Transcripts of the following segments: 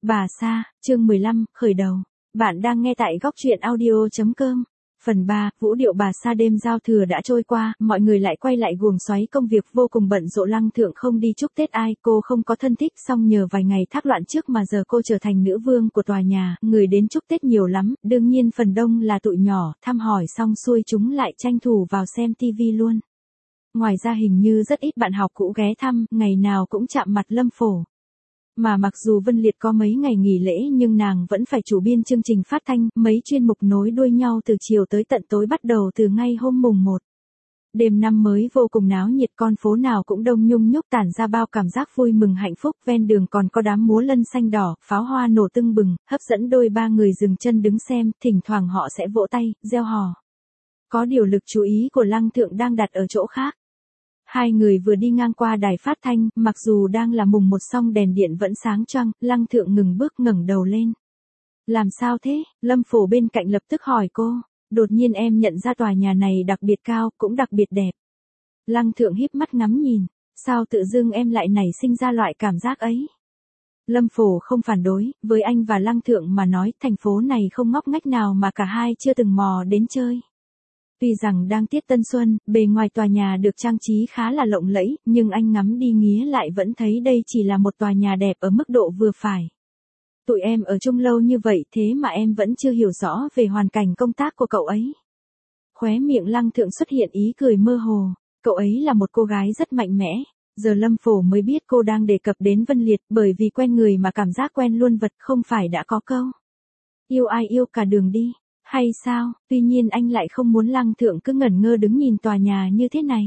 Bà Sa, chương 15, khởi đầu. Bạn đang nghe tại góc truyện audio.com. Phần 3, vũ điệu bà Sa. Đêm giao thừa đã trôi qua, mọi người lại quay lại guồng xoáy công việc vô cùng bận rộn. Lăng Thượng không đi chúc Tết ai, cô không có thân thích, song nhờ vài ngày thác loạn trước mà giờ cô trở thành nữ vương của tòa nhà, người đến chúc Tết nhiều lắm, đương nhiên phần đông là tụi nhỏ, thăm hỏi xong xuôi chúng lại tranh thủ vào xem tivi luôn. Ngoài ra hình như rất ít bạn học cũ ghé thăm, ngày nào cũng chạm mặt Lâm Phổ. Mà mặc dù Vân Liệt có mấy ngày nghỉ lễ nhưng nàng vẫn phải chủ biên chương trình phát thanh, mấy chuyên mục nối đuôi nhau từ chiều tới tận tối bắt đầu từ ngay hôm mùng 1. Đêm năm mới vô cùng náo nhiệt, con phố nào cũng đông nhung nhúc tản ra bao cảm giác vui mừng hạnh phúc, ven đường còn có đám múa lân xanh đỏ, pháo hoa nổ tưng bừng, hấp dẫn đôi ba người dừng chân đứng xem, thỉnh thoảng họ sẽ vỗ tay, reo hò. Có điều lực chú ý của Lăng Thượng đang đặt ở chỗ khác. Hai người vừa đi ngang qua đài phát thanh, mặc dù đang là mùng 1 song đèn điện vẫn sáng choang, Lăng Thượng ngừng bước ngẩng đầu lên. Làm sao thế? Lâm Phổ bên cạnh lập tức hỏi cô. Đột nhiên em nhận ra tòa nhà này đặc biệt cao, cũng đặc biệt đẹp. Lăng Thượng híp mắt ngắm nhìn. Sao tự dưng em lại nảy sinh ra loại cảm giác ấy? Lâm Phổ không phản đối, với anh và Lăng Thượng mà nói thành phố này không ngóc ngách nào mà cả hai chưa từng mò đến chơi. Tuy rằng đang tiết Tân Xuân, bề ngoài tòa nhà được trang trí khá là lộng lẫy, nhưng anh ngắm đi nghía lại vẫn thấy đây chỉ là một tòa nhà đẹp ở mức độ vừa phải. Tụi em ở chung lâu như vậy thế mà em vẫn chưa hiểu rõ về hoàn cảnh công tác của cậu ấy. Khóe miệng Lăng Thượng xuất hiện ý cười mơ hồ, cậu ấy là một cô gái rất mạnh mẽ. Giờ Lâm Phổ mới biết cô đang đề cập đến Vân Liệt, bởi vì quen người mà cảm giác quen luôn vật, không phải đã có câu. Yêu ai yêu cả đường đi. Hay sao? Tuy nhiên anh lại không muốn Lăng Thượng cứ ngẩn ngơ đứng nhìn tòa nhà như thế này.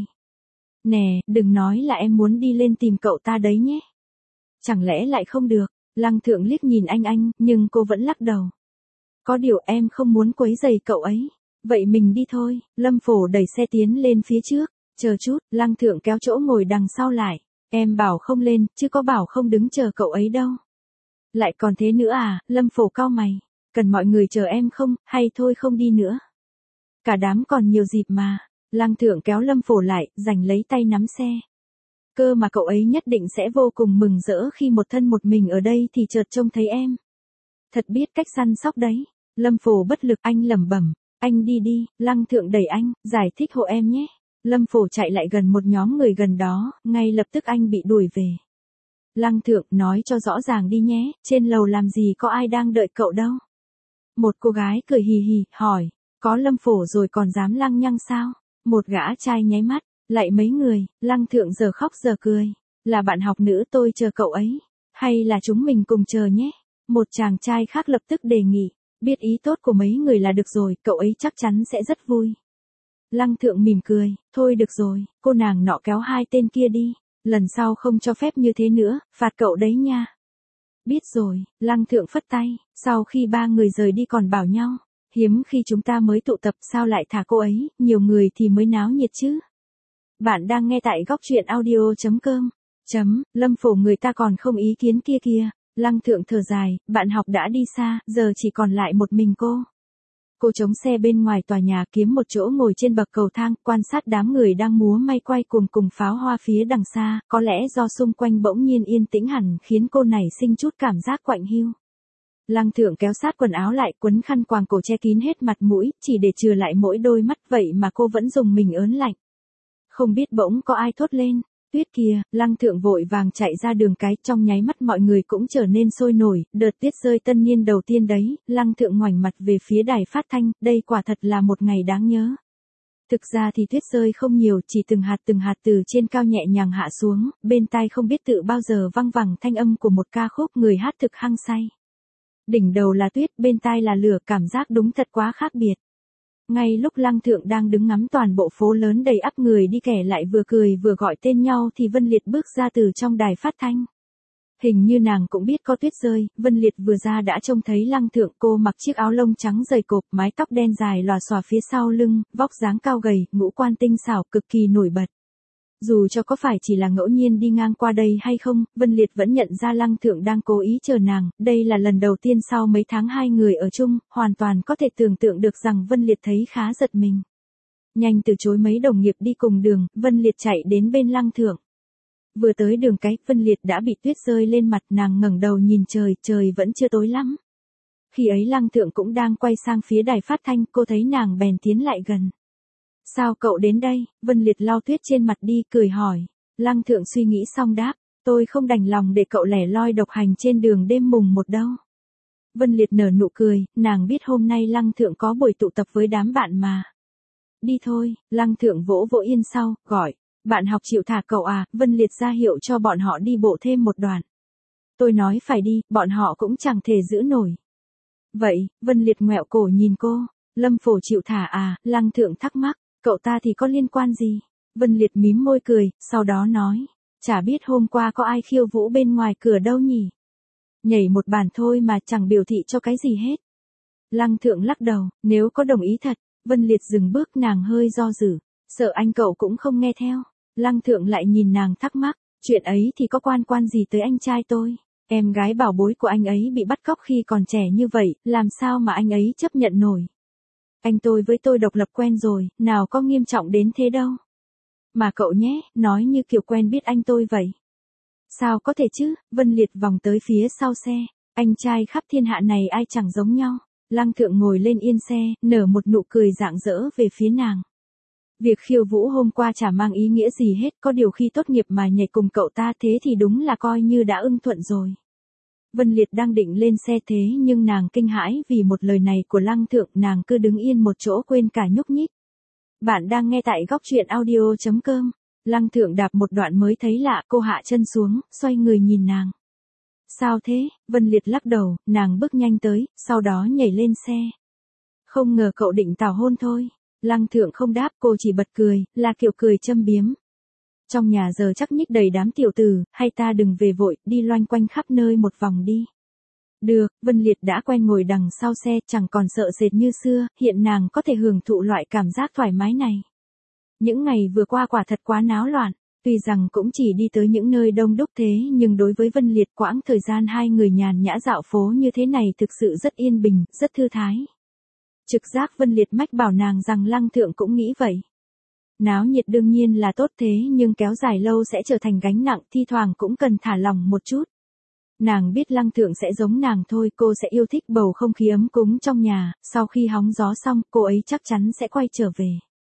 Nè, đừng nói là em muốn đi lên tìm cậu ta đấy nhé. Chẳng lẽ lại không được? Lăng Thượng liếc nhìn anh, nhưng cô vẫn lắc đầu. Có điều em không muốn quấy rầy cậu ấy. Vậy mình đi thôi. Lâm Phổ đẩy xe tiến lên phía trước. Chờ chút, Lăng Thượng kéo chỗ ngồi đằng sau lại. Em bảo không lên, chứ có bảo không đứng chờ cậu ấy đâu. Lại còn thế nữa à? Lâm Phổ cau mày. Cần mọi người chờ em không, hay thôi không đi nữa. Cả đám còn nhiều dịp mà. Lăng Thượng kéo Lâm Phổ lại, giành lấy tay nắm xe. Cơ mà cậu ấy nhất định sẽ vô cùng mừng rỡ khi một thân một mình ở đây thì chợt trông thấy em. Thật biết cách săn sóc đấy. Lâm Phổ bất lực, anh lẩm bẩm. Anh đi đi. Lăng Thượng đẩy anh, giải thích hộ em nhé. Lâm Phổ chạy lại gần một nhóm người gần đó, ngay lập tức anh bị đuổi về. Lăng Thượng nói cho rõ ràng đi nhé, trên lầu làm gì có ai đang đợi cậu đâu. Một cô gái cười hì hì, hỏi, có Lâm Phổ rồi còn dám lăng nhăng sao? Một gã trai nháy mắt, lại mấy người, Lăng Thượng giờ khóc giờ cười. Là bạn học nữ tôi chờ cậu ấy, hay là chúng mình cùng chờ nhé? Một chàng trai khác lập tức đề nghị, biết ý tốt của mấy người là được rồi, cậu ấy chắc chắn sẽ rất vui. Lăng Thượng mỉm cười, thôi được rồi, cô nàng nọ kéo hai tên kia đi, lần sau không cho phép như thế nữa, phạt cậu đấy nha. Biết rồi, Lăng Thượng phất tay, sau khi ba người rời đi còn bảo nhau, hiếm khi chúng ta mới tụ tập sao lại thả cô ấy, nhiều người thì mới náo nhiệt chứ. Bạn đang nghe tại góc truyện audio.com. Lâm Phổ người ta còn không ý kiến kia kìa. Lăng Thượng thở dài, bạn học đã đi xa, giờ chỉ còn lại một mình cô. Cô chống xe bên ngoài tòa nhà kiếm một chỗ ngồi trên bậc cầu thang, quan sát đám người đang múa may quay cùng pháo hoa phía đằng xa, có lẽ do xung quanh bỗng nhiên yên tĩnh hẳn khiến cô nảy sinh chút cảm giác quạnh hiu. Lăng Thượng kéo sát quần áo lại, quấn khăn quàng cổ che kín hết mặt mũi, chỉ để chừa lại mỗi đôi mắt, vậy mà cô vẫn dùng mình ớn lạnh. Không biết bỗng có ai thốt lên, tuyết kìa. Lăng Thượng vội vàng chạy ra đường cái, trong nháy mắt mọi người cũng trở nên sôi nổi, đợt tuyết rơi tân niên đầu tiên đấy. Lăng Thượng ngoảnh mặt về phía đài phát thanh, đây quả thật là một ngày đáng nhớ. Thực ra thì tuyết rơi không nhiều, chỉ từng hạt từ trên cao nhẹ nhàng hạ xuống, bên tai không biết tự bao giờ văng vẳng thanh âm của một ca khúc người hát thực hăng say. Đỉnh đầu là tuyết, bên tai là lửa, cảm giác đúng thật quá khác biệt. Ngay lúc Lăng Thượng đang đứng ngắm toàn bộ phố lớn đầy ắp người đi kẻ lại vừa cười vừa gọi tên nhau thì Vân Liệt bước ra từ trong đài phát thanh. Hình như nàng cũng biết có tuyết rơi, Vân Liệt vừa ra đã trông thấy Lăng Thượng, cô mặc chiếc áo lông trắng dày cộp, mái tóc đen dài lòa xòa phía sau lưng, vóc dáng cao gầy, ngũ quan tinh xảo, cực kỳ nổi bật. Dù cho có phải chỉ là ngẫu nhiên đi ngang qua đây hay không, Vân Liệt vẫn nhận ra Lăng Thượng đang cố ý chờ nàng, đây là lần đầu tiên sau mấy tháng hai người ở chung, hoàn toàn có thể tưởng tượng được rằng Vân Liệt thấy khá giật mình. Nhanh từ chối mấy đồng nghiệp đi cùng đường, Vân Liệt chạy đến bên Lăng Thượng. Vừa tới đường cái, Vân Liệt đã bị tuyết rơi lên mặt, nàng ngẩng đầu nhìn trời, trời vẫn chưa tối lắm. Khi ấy Lăng Thượng cũng đang quay sang phía đài phát thanh, cô thấy nàng bèn tiến lại gần. Sao cậu đến đây? Vân Liệt lau tuyết trên mặt đi, cười hỏi. Lăng Thượng suy nghĩ xong đáp, tôi không đành lòng để cậu lẻ loi độc hành trên đường đêm mùng 1 đâu. Vân Liệt nở nụ cười, nàng biết hôm nay Lăng Thượng có buổi tụ tập với đám bạn mà. Đi thôi, Lăng Thượng vỗ vỗ yên sau, gọi, bạn học chịu thả cậu à? Vân Liệt ra hiệu cho bọn họ đi bộ thêm một đoạn. Tôi nói phải đi, bọn họ cũng chẳng thể giữ nổi. Vậy, Vân Liệt ngoẹo cổ nhìn cô, Lâm Phổ chịu thả à? Lăng Thượng thắc mắc, cậu ta thì có liên quan gì? Vân Liệt mím môi cười, sau đó nói, chả biết hôm qua có ai khiêu vũ bên ngoài cửa đâu nhỉ? Nhảy một bàn thôi mà chẳng biểu thị cho cái gì hết. Lăng Thượng lắc đầu, nếu có đồng ý thật. Vân Liệt dừng bước, nàng hơi do dự, sợ anh cậu cũng không nghe theo. Lăng Thượng lại nhìn nàng thắc mắc, chuyện ấy thì có quan gì tới anh trai tôi? Em gái bảo bối của anh ấy bị bắt cóc khi còn trẻ như vậy, làm sao mà anh ấy chấp nhận nổi? Anh tôi với tôi độc lập quen rồi, nào có nghiêm trọng đến thế đâu. Mà cậu nhé, nói như kiểu quen biết anh tôi vậy. Sao có thể chứ? Vân Liệt vòng tới phía sau xe, anh trai khắp thiên hạ này ai chẳng giống nhau. Lăng Thượng ngồi lên yên xe, nở một nụ cười rạng rỡ về phía nàng. Việc khiêu vũ hôm qua chả mang ý nghĩa gì hết, có điều khi tốt nghiệp mà nhảy cùng cậu ta thế thì đúng là coi như đã ưng thuận rồi. Vân Liệt đang định lên xe thế nhưng nàng kinh hãi vì một lời này của Lăng Thượng, nàng cứ đứng yên một chỗ quên cả nhúc nhích. Bạn đang nghe tại góc truyện audio.com. Lăng Thượng đạp một đoạn mới thấy lạ, cô hạ chân xuống, xoay người nhìn nàng. Sao thế? Vân Liệt lắc đầu, nàng bước nhanh tới, sau đó nhảy lên xe. Không ngờ cậu định tảo hôn thôi. Lăng Thượng không đáp, cô chỉ bật cười, là kiểu cười châm biếm. Trong nhà giờ chắc nhích đầy đám tiểu tử, hay ta đừng về vội, đi loanh quanh khắp nơi một vòng đi. Được, Vân Liệt đã quen ngồi đằng sau xe, chẳng còn sợ sệt như xưa, hiện nàng có thể hưởng thụ loại cảm giác thoải mái này. Những ngày vừa qua quả thật quá náo loạn. Tuy rằng cũng chỉ đi tới những nơi đông đúc thế nhưng đối với Vân Liệt quãng thời gian hai người nhàn nhã dạo phố như thế này thực sự rất yên bình, rất thư thái. Trực giác Vân Liệt mách bảo nàng rằng Lăng Thượng cũng nghĩ vậy. Náo nhiệt đương nhiên là tốt thế nhưng kéo dài lâu sẽ trở thành gánh nặng, thi thoảng cũng cần thả lỏng một chút. Nàng biết Lăng Thượng sẽ giống nàng thôi, cô sẽ yêu thích bầu không khí ấm cúng trong nhà, sau khi hóng gió xong cô ấy chắc chắn sẽ quay trở về.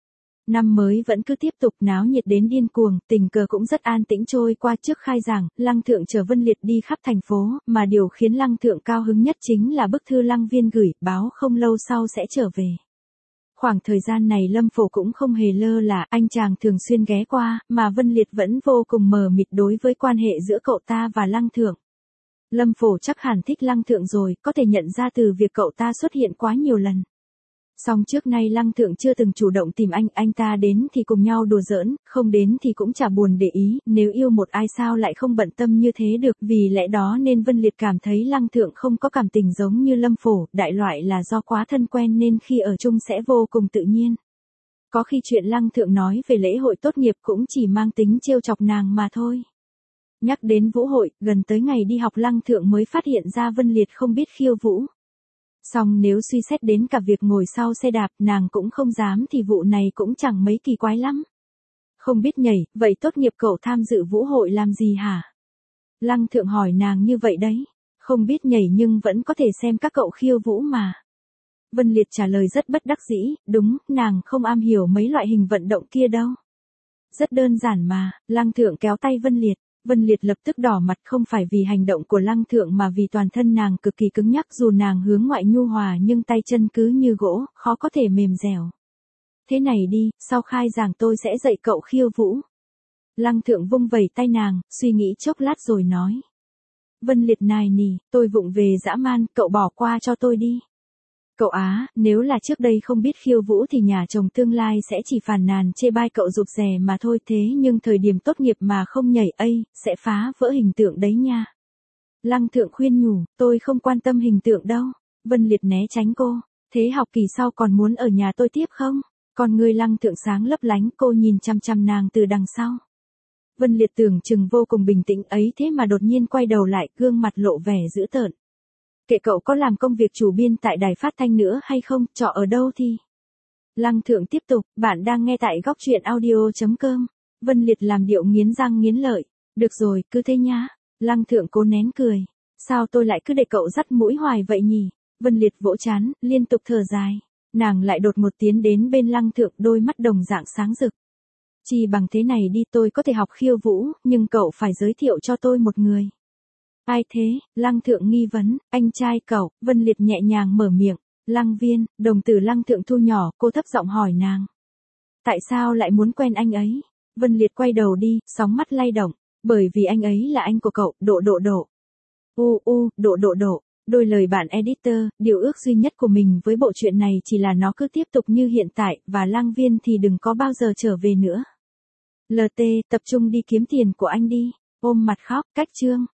Năm mới vẫn cứ tiếp tục náo nhiệt đến điên cuồng, tình cờ cũng rất an tĩnh trôi qua trước khai giảng, Lăng Thượng chở Vân Liệt đi khắp thành phố, mà điều khiến Lăng Thượng cao hứng nhất chính là bức thư Lăng Viên gửi, báo không lâu sau sẽ trở về. Khoảng thời gian này Lâm Phổ cũng không hề lơ là, anh chàng thường xuyên ghé qua, mà Vân Liệt vẫn vô cùng mờ mịt đối với quan hệ giữa cậu ta và Lăng Thượng. Lâm Phổ chắc hẳn thích Lăng Thượng rồi, có thể nhận ra từ việc cậu ta xuất hiện quá nhiều lần. Song trước nay Lăng Thượng chưa từng chủ động tìm anh ta đến thì cùng nhau đùa giỡn, không đến thì cũng chả buồn để ý, nếu yêu một ai sao lại không bận tâm như thế được, vì lẽ đó nên Vân Liệt cảm thấy Lăng Thượng không có cảm tình giống như Lâm Phổ, đại loại là do quá thân quen nên khi ở chung sẽ vô cùng tự nhiên. Có khi chuyện Lăng Thượng nói về lễ hội tốt nghiệp cũng chỉ mang tính trêu chọc nàng mà thôi. Nhắc đến vũ hội, gần tới ngày đi học Lăng Thượng mới phát hiện ra Vân Liệt không biết khiêu vũ. Song nếu suy xét đến cả việc ngồi sau xe đạp nàng cũng không dám thì vụ này cũng chẳng mấy kỳ quái lắm. Không biết nhảy, vậy tốt nghiệp cậu tham dự vũ hội làm gì hả? Lăng Thượng hỏi nàng như vậy đấy. Không biết nhảy nhưng vẫn có thể xem các cậu khiêu vũ mà. Vân Liệt trả lời rất bất đắc dĩ, đúng, nàng không am hiểu mấy loại hình vận động kia đâu. Rất đơn giản mà, Lăng Thượng kéo tay Vân Liệt. Vân Liệt lập tức đỏ mặt, không phải vì hành động của Lăng Thượng mà vì toàn thân nàng cực kỳ cứng nhắc, dù nàng hướng ngoại nhu hòa nhưng tay chân cứ như gỗ, khó có thể mềm dẻo. Thế này đi, sau khai giảng tôi sẽ dạy cậu khiêu vũ. Lăng Thượng vung vẩy tay nàng, suy nghĩ chốc lát rồi nói. Vân Liệt nài nỉ, tôi vụng về dã man, cậu bỏ qua cho tôi đi. Cậu á, nếu là trước đây không biết khiêu vũ thì nhà chồng tương lai sẽ chỉ phàn nàn chê bai cậu rụt rè mà thôi, thế nhưng thời điểm tốt nghiệp mà không nhảy sẽ phá vỡ hình tượng đấy nha. Lăng Thượng khuyên nhủ, tôi không quan tâm hình tượng đâu. Vân Liệt né tránh cô, thế học kỳ sau còn muốn ở nhà tôi tiếp không? Còn người Lăng Thượng sáng lấp lánh, cô nhìn chăm chăm nàng từ đằng sau. Vân Liệt tưởng chừng vô cùng bình tĩnh ấy thế mà đột nhiên quay đầu lại, gương mặt lộ vẻ dữ tợn. Kệ cậu có làm công việc chủ biên tại đài phát thanh nữa hay không, trọ ở đâu thì. Lăng Thượng tiếp tục, bạn đang nghe tại góc truyện audio.com. Vân Liệt làm điệu nghiến răng nghiến lợi. Được rồi, cứ thế nhá. Lăng Thượng cố nén cười. Sao tôi lại cứ để cậu dắt mũi hoài vậy nhỉ? Vân Liệt vỗ trán, liên tục thở dài. Nàng lại đột ngột tiến đến bên Lăng Thượng, đôi mắt đồng dạng sáng rực. Chỉ bằng thế này đi, tôi có thể học khiêu vũ, nhưng cậu phải giới thiệu cho tôi một người. Ai thế? Lăng Thượng nghi vấn. Anh trai cậu. Vân Liệt nhẹ nhàng mở miệng. Lăng Viên. Đồng tử Lăng Thượng thu nhỏ, cô thấp giọng hỏi nàng. Tại sao lại muốn quen anh ấy? Vân Liệt quay đầu đi, sóng mắt lay động. Bởi vì anh ấy là anh của cậu, Độ. Độ. Đôi lời bạn editor, điều ước duy nhất của mình với bộ truyện này chỉ là nó cứ tiếp tục như hiện tại, và Lăng Viên thì đừng có bao giờ trở về nữa. LT, tập trung đi kiếm tiền của anh đi. Ôm mặt khóc, cách chương.